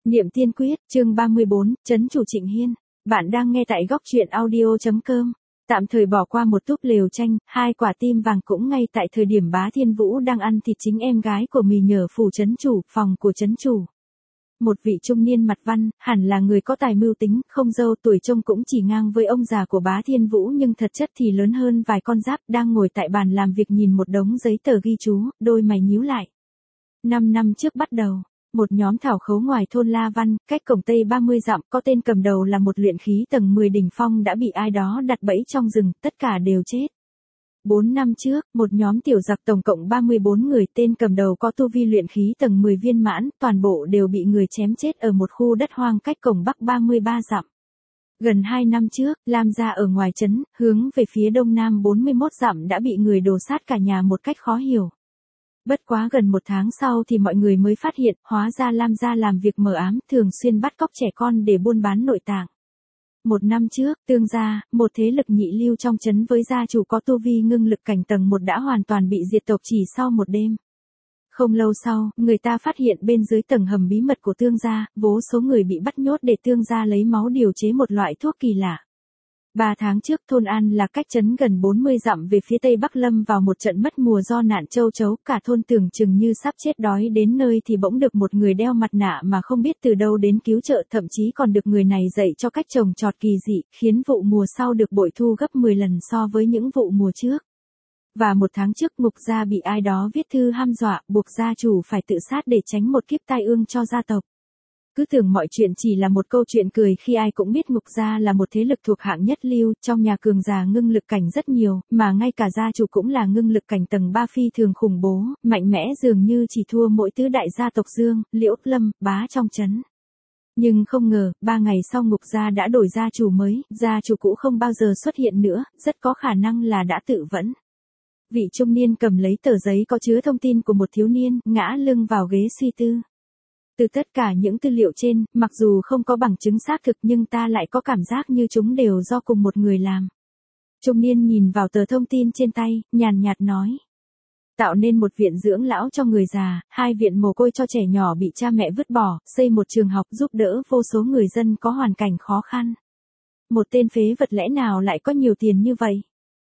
Niệm Tiên Quyết, chương 34, Trấn chủ Trịnh Hiên. Bạn đang nghe tại góc truyện audio.com. Tạm thời bỏ qua một túp lều tranh, hai quả tim vàng cũng ngay tại thời điểm Bá Thiên Vũ đang ăn thịt chính em gái của mình nhờ phủ trấn chủ, phòng của trấn chủ. Một vị trung niên mặt văn, hẳn là người có tài mưu tính, không dâu, tuổi trông cũng chỉ ngang với ông già của Bá Thiên Vũ nhưng thật chất thì lớn hơn vài con giáp, đang ngồi tại bàn làm việc nhìn một đống giấy tờ ghi chú, đôi mày nhíu lại. 5 năm trước bắt đầu, một nhóm thảo khấu ngoài thôn La Văn, cách cổng Tây 30 dặm, có tên cầm đầu là một luyện khí tầng 10 đỉnh phong đã bị ai đó đặt bẫy trong rừng, tất cả đều chết. 4 năm trước, một nhóm tiểu giặc tổng cộng 34 người, tên cầm đầu có tu vi luyện khí tầng 10 viên mãn, toàn bộ đều bị người chém chết ở một khu đất hoang cách cổng Bắc 33 dặm. Gần 2 năm trước, Lam gia ở ngoài trấn, hướng về phía đông nam 41 dặm đã bị người đổ sát cả nhà một cách khó hiểu. Bất quá gần một tháng sau thì mọi người mới phát hiện, hóa ra Lam gia làm việc mờ ám, thường xuyên bắt cóc trẻ con để buôn bán nội tạng. Một năm trước, Tương gia, một thế lực nhị lưu trong trấn với gia chủ có tu vi ngưng lực cảnh tầng 1 đã hoàn toàn bị diệt tộc chỉ sau một đêm. Không lâu sau, người ta phát hiện bên dưới tầng hầm bí mật của Tương gia, vô số người bị bắt nhốt để Tương gia lấy máu điều chế một loại thuốc kỳ lạ. 3 tháng trước, thôn An là cách trấn gần 40 dặm về phía tây bắc lâm vào một trận mất mùa do nạn châu chấu, cả thôn tưởng chừng như sắp chết đói đến nơi thì bỗng được một người đeo mặt nạ mà không biết từ đâu đến cứu trợ, thậm chí còn được người này dạy cho cách trồng trọt kỳ dị, khiến vụ mùa sau được bội thu gấp 10 lần so với những vụ mùa trước. Và một tháng trước, Ngục gia bị ai đó viết thư hăm dọa, buộc gia chủ phải tự sát để tránh một kiếp tai ương cho gia tộc. Cứ tưởng mọi chuyện chỉ là một câu chuyện cười khi ai cũng biết Ngục gia là một thế lực thuộc hạng nhất lưu, trong nhà cường giả ngưng lực cảnh rất nhiều, mà ngay cả gia chủ cũng là ngưng lực cảnh tầng 3 phi thường khủng bố, mạnh mẽ dường như chỉ thua mỗi tứ đại gia tộc Dương, Liễu, Lâm, Bá trong trấn. Nhưng không ngờ, 3 ngày sau Ngục gia đã đổi gia chủ mới, gia chủ cũ không bao giờ xuất hiện nữa, rất có khả năng là đã tự vẫn. Vị trung niên cầm lấy tờ giấy có chứa thông tin của một thiếu niên, ngã lưng vào ghế suy tư. Từ tất cả những tư liệu trên, mặc dù không có bằng chứng xác thực nhưng ta lại có cảm giác như chúng đều do cùng một người làm. Trung niên nhìn vào tờ thông tin trên tay, nhàn nhạt nói. Tạo nên một viện dưỡng lão cho người già, 2 viện mồ côi cho trẻ nhỏ bị cha mẹ vứt bỏ, xây một trường học giúp đỡ vô số người dân có hoàn cảnh khó khăn. Một tên phế vật lẽ nào lại có nhiều tiền như vậy?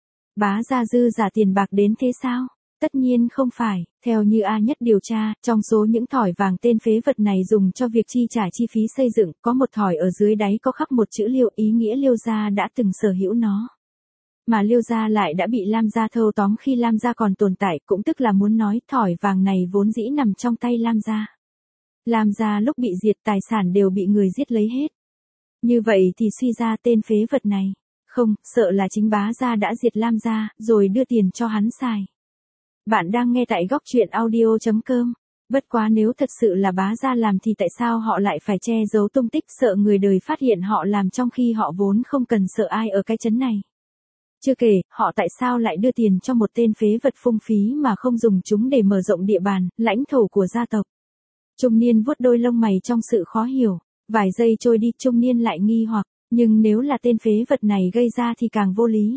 Bá gia dư giả tiền bạc đến thế sao? Tất nhiên không phải, theo như A Nhất điều tra, trong số những thỏi vàng tên phế vật này dùng cho việc chi trả chi phí xây dựng, có một thỏi ở dưới đáy có khắc một chữ Liêu, ý nghĩa Liêu gia đã từng sở hữu nó. Mà Liêu gia lại đã bị Lam gia thâu tóm khi Lam gia còn tồn tại, cũng tức là muốn nói thỏi vàng này vốn dĩ nằm trong tay Lam gia. Lam gia lúc bị diệt tài sản đều bị người giết lấy hết. Như vậy thì suy ra tên phế vật này, không, sợ là chính Bá gia đã diệt Lam gia, rồi đưa tiền cho hắn xài. Bạn đang nghe tại góc truyện audio.com. Bất quá nếu thật sự là Bá gia làm thì tại sao họ lại phải che giấu tung tích, sợ người đời phát hiện họ làm trong khi họ vốn không cần sợ ai ở cái trấn này. Chưa kể, họ tại sao lại đưa tiền cho một tên phế vật phung phí mà không dùng chúng để mở rộng địa bàn, lãnh thổ của gia tộc. Trung niên vuốt đôi lông mày trong sự khó hiểu. Vài giây trôi đi, trung niên lại nghi hoặc, nhưng nếu là tên phế vật này gây ra thì càng vô lý.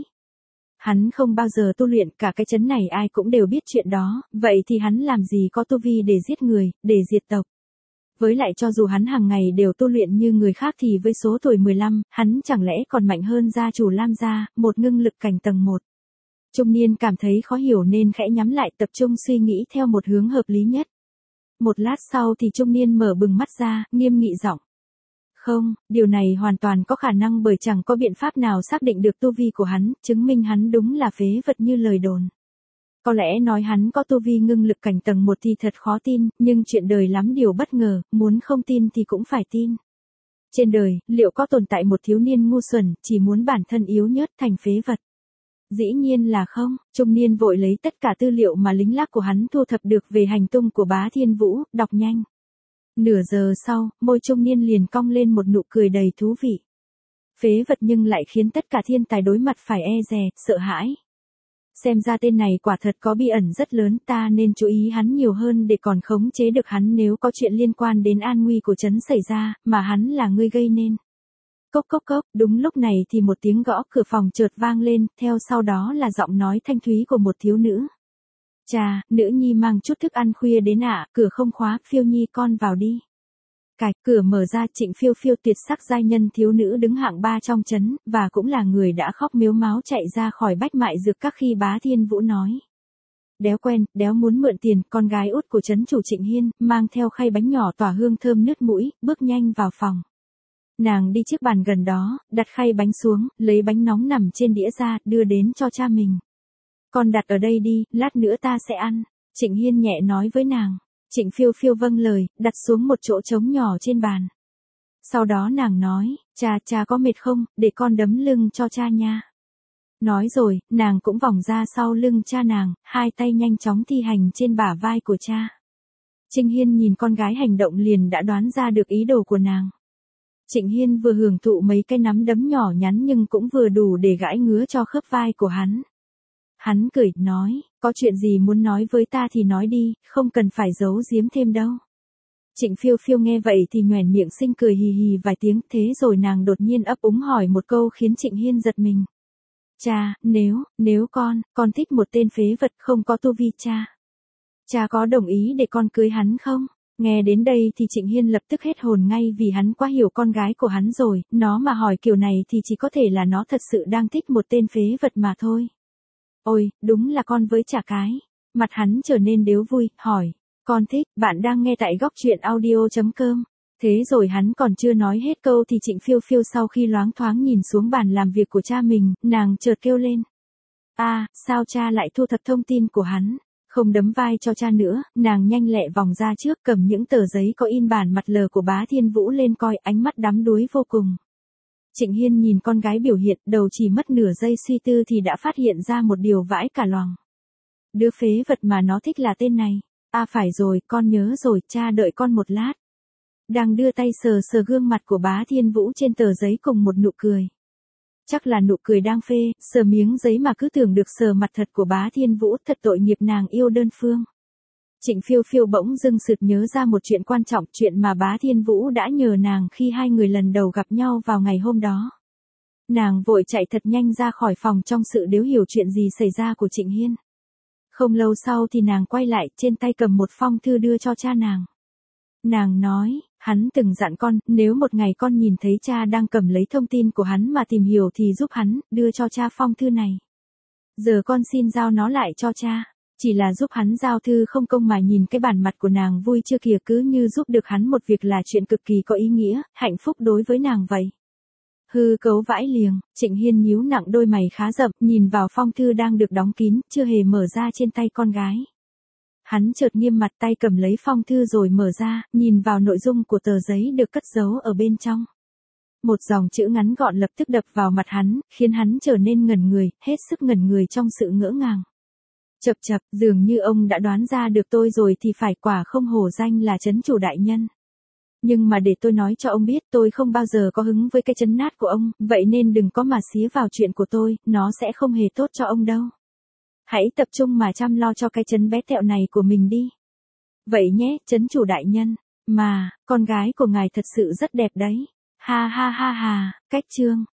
Hắn không bao giờ tu luyện, cả cái trấn này ai cũng đều biết chuyện đó, vậy thì hắn làm gì có tu vi để giết người, để diệt tộc. Với lại cho dù hắn hàng ngày đều tu luyện như người khác thì với số tuổi 15, hắn chẳng lẽ còn mạnh hơn gia chủ Lam gia, một ngưng lực cảnh tầng 1. Trung niên cảm thấy khó hiểu nên khẽ nhắm lại, tập trung suy nghĩ theo một hướng hợp lý nhất. Một lát sau thì trung niên mở bừng mắt ra, nghiêm nghị giọng. Không, điều này hoàn toàn có khả năng bởi chẳng có biện pháp nào xác định được tu vi của hắn, chứng minh hắn đúng là phế vật như lời đồn. Có lẽ nói hắn có tu vi ngưng lực cảnh tầng 1 thì thật khó tin, nhưng chuyện đời lắm điều bất ngờ, muốn không tin thì cũng phải tin. Trên đời, liệu có tồn tại một thiếu niên ngu xuẩn, chỉ muốn bản thân yếu nhớt thành phế vật? Dĩ nhiên là không. Trung niên vội lấy tất cả tư liệu mà lính lác của hắn thu thập được về hành tung của Bá Thiên Vũ, đọc nhanh. Nửa giờ sau, môi trung niên liền cong lên một nụ cười đầy thú vị. Phế vật nhưng lại khiến tất cả thiên tài đối mặt phải e dè, sợ hãi. Xem ra tên này quả thật có bí ẩn rất lớn, ta nên chú ý hắn nhiều hơn để còn khống chế được hắn nếu có chuyện liên quan đến an nguy của trấn xảy ra, mà hắn là người gây nên. Cốc cốc cốc, đúng lúc này thì một tiếng gõ cửa phòng chợt vang lên, theo sau đó là giọng nói thanh thúy của một thiếu nữ. Chà, nữ nhi mang chút thức ăn khuya đến ạ, cửa không khóa, Phiêu Nhi con vào đi. Cạch, cửa mở ra, Trịnh Phiêu Phiêu tuyệt sắc giai nhân thiếu nữ đứng hạng 3 trong trấn, và cũng là người đã khóc mếu máo chạy ra khỏi Bách Mại Dược Các khi Bá Thiên Vũ nói. Đéo quen, đéo muốn mượn tiền, con gái út của trấn chủ Trịnh Hiên, mang theo khay bánh nhỏ tỏa hương thơm nứt mũi, bước nhanh vào phòng. Nàng đi chiếc bàn gần đó, đặt khay bánh xuống, lấy bánh nóng nằm trên đĩa ra, đưa đến cho cha mình. Con đặt ở đây đi, lát nữa ta sẽ ăn. Trịnh Hiên nhẹ nói với nàng. Trịnh Phiêu Phiêu vâng lời, đặt xuống một chỗ trống nhỏ trên bàn. Sau đó nàng nói, cha có mệt không, để con đấm lưng cho cha nha. Nói rồi, nàng cũng vòng ra sau lưng cha nàng, hai tay nhanh chóng thi hành trên bả vai của cha. Trịnh Hiên nhìn con gái hành động liền đã đoán ra được ý đồ của nàng. Trịnh Hiên vừa hưởng thụ mấy cái nắm đấm nhỏ nhắn nhưng cũng vừa đủ để gãi ngứa cho khớp vai của hắn. Hắn cười, nói, có chuyện gì muốn nói với ta thì nói đi, không cần phải giấu giếm thêm đâu. Trịnh Phiêu Phiêu nghe vậy thì nhoẻn miệng xinh cười hì hì vài tiếng, thế rồi nàng đột nhiên ấp úng hỏi một câu khiến Trịnh Hiên giật mình. Cha, nếu con thích một tên phế vật không có tu vi cha có đồng ý để con cưới hắn không? Nghe đến đây thì Trịnh Hiên lập tức hết hồn ngay vì hắn quá hiểu con gái của hắn rồi, nó mà hỏi kiểu này thì chỉ có thể là nó thật sự đang thích một tên phế vật mà thôi. Ôi, đúng là con với chả cái. Mặt hắn trở nên đếu vui, hỏi. Con thích, bạn đang nghe tại góc truyện audio.com. Thế rồi hắn còn chưa nói hết câu thì Trịnh Phiêu Phiêu sau khi loáng thoáng nhìn xuống bàn làm việc của cha mình, nàng chợt kêu lên. Sao cha lại thu thập thông tin của hắn? Không đấm vai cho cha nữa, nàng nhanh lẹ vòng ra trước cầm những tờ giấy có in bản mặt lờ của Bá Thiên Vũ lên coi, ánh mắt đắm đuối vô cùng. Trịnh Hiên nhìn con gái biểu hiện, đầu chỉ mất nửa giây suy tư thì đã phát hiện ra một điều vãi cả loòng. Đứa phế vật mà nó thích là tên này. Phải rồi, con nhớ rồi, cha đợi con một lát. Đang đưa tay sờ sờ gương mặt của Bá Thiên Vũ trên tờ giấy cùng một nụ cười. Chắc là nụ cười đang phê, sờ miếng giấy mà cứ tưởng được sờ mặt thật của Bá Thiên Vũ, thật tội nghiệp nàng yêu đơn phương. Trịnh Phiêu Phiêu bỗng dưng sực nhớ ra một chuyện quan trọng, chuyện mà Bá Thiên Vũ đã nhờ nàng khi hai người lần đầu gặp nhau vào ngày hôm đó. Nàng vội chạy thật nhanh ra khỏi phòng trong sự đếu hiểu chuyện gì xảy ra của Trịnh Hiên. Không lâu sau thì nàng quay lại, trên tay cầm một phong thư đưa cho cha nàng. Nàng nói, hắn từng dặn con, nếu một ngày con nhìn thấy cha đang cầm lấy thông tin của hắn mà tìm hiểu thì giúp hắn, đưa cho cha phong thư này. Giờ con xin giao nó lại cho cha. Chỉ là giúp hắn giao thư không công mà nhìn cái bản mặt của nàng vui chưa kìa, cứ như giúp được hắn một việc là chuyện cực kỳ có ý nghĩa, hạnh phúc đối với nàng vậy. Hư cấu vãi liềng, Trịnh Hiên nhíu nặng đôi mày khá rậm, nhìn vào phong thư đang được đóng kín, chưa hề mở ra trên tay con gái. Hắn chợt nghiêm mặt, tay cầm lấy phong thư rồi mở ra, nhìn vào nội dung của tờ giấy được cất giấu ở bên trong. Một dòng chữ ngắn gọn lập tức đập vào mặt hắn, khiến hắn trở nên ngẩn người, hết sức ngẩn người trong sự ngỡ ngàng. Chập, dường như ông đã đoán ra được tôi rồi thì phải, quả không hổ danh là trấn chủ đại nhân. Nhưng mà để tôi nói cho ông biết, tôi không bao giờ có hứng với cái trấn nát của ông, vậy nên đừng có mà xía vào chuyện của tôi, nó sẽ không hề tốt cho ông đâu. Hãy tập trung mà chăm lo cho cái trấn bé tẹo này của mình đi. Vậy nhé, trấn chủ đại nhân. Mà, con gái của ngài thật sự rất đẹp đấy. Ha, cách chương.